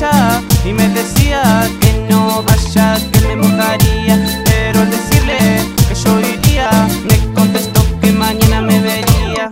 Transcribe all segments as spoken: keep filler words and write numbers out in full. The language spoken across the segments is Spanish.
ella y me decía que no vaya, que me mojaría. Pero al decirle que yo iría, me contestó que mañana me vería.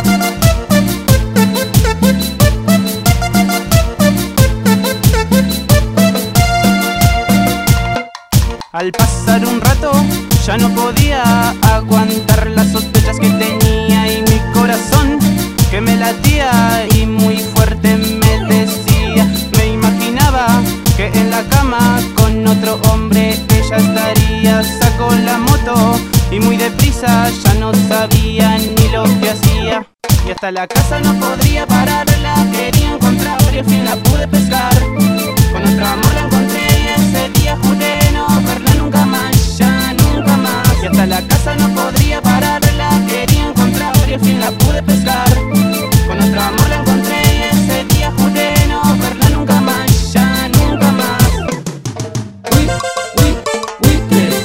Al pasar un rato ya no podía aguantar las sospechas que tenía, y mi corazón que me latía y muy fuerte me decía. Me imaginaba que en la cama con otro hombre ella estaría. Sacó la moto y muy deprisa ya no sabía ni lo que hacía. Y hasta la casa no podría pararla, quería encontrar y al fin la pude pescar. Con otro amor la encontré y ese día juré no verla nunca más, ya nunca más. Y hasta la casa no podría pararla, quería encontrar y al fin la pude pescar. Con otro amor la encontré y ese día juré no verla nunca más, ya nunca más. Uy, uy, uy, tres.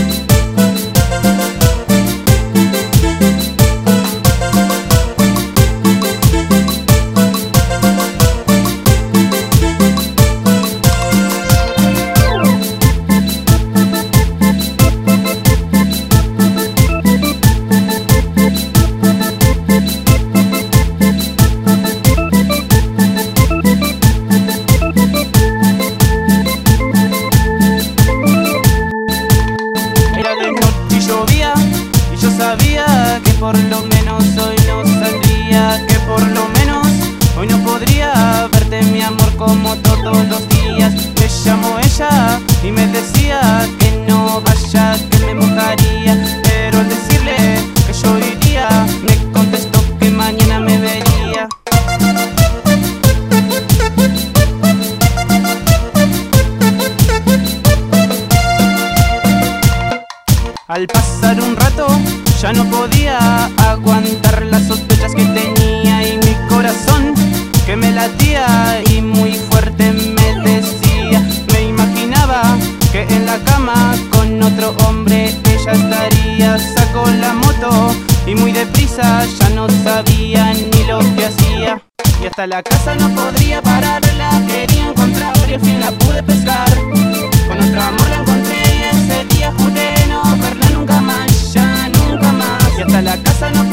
Yo sabía que por lo menos hoy no saldría, que por lo menos hoy no podría verte mi amor como todos los días. Me llamó ella y me decía que no vaya, que me mojaría. Pero al decirle que yo iría, me contestó que mañana me vería. Al pasar un rato ya no podía aguantar las sospechas que tenía, y mi corazón que me latía y muy fuerte me decía. Me imaginaba que en la cama con otro hombre ella estaría. Sacó la moto y muy deprisa ya no sabía ni lo que hacía. Y hasta la casa no podría pararla, quería encontrar y al fin la pude pescar. Con otro amor la encontré y ese día juré no verla nunca más, ya nunca más. Y hasta la casa no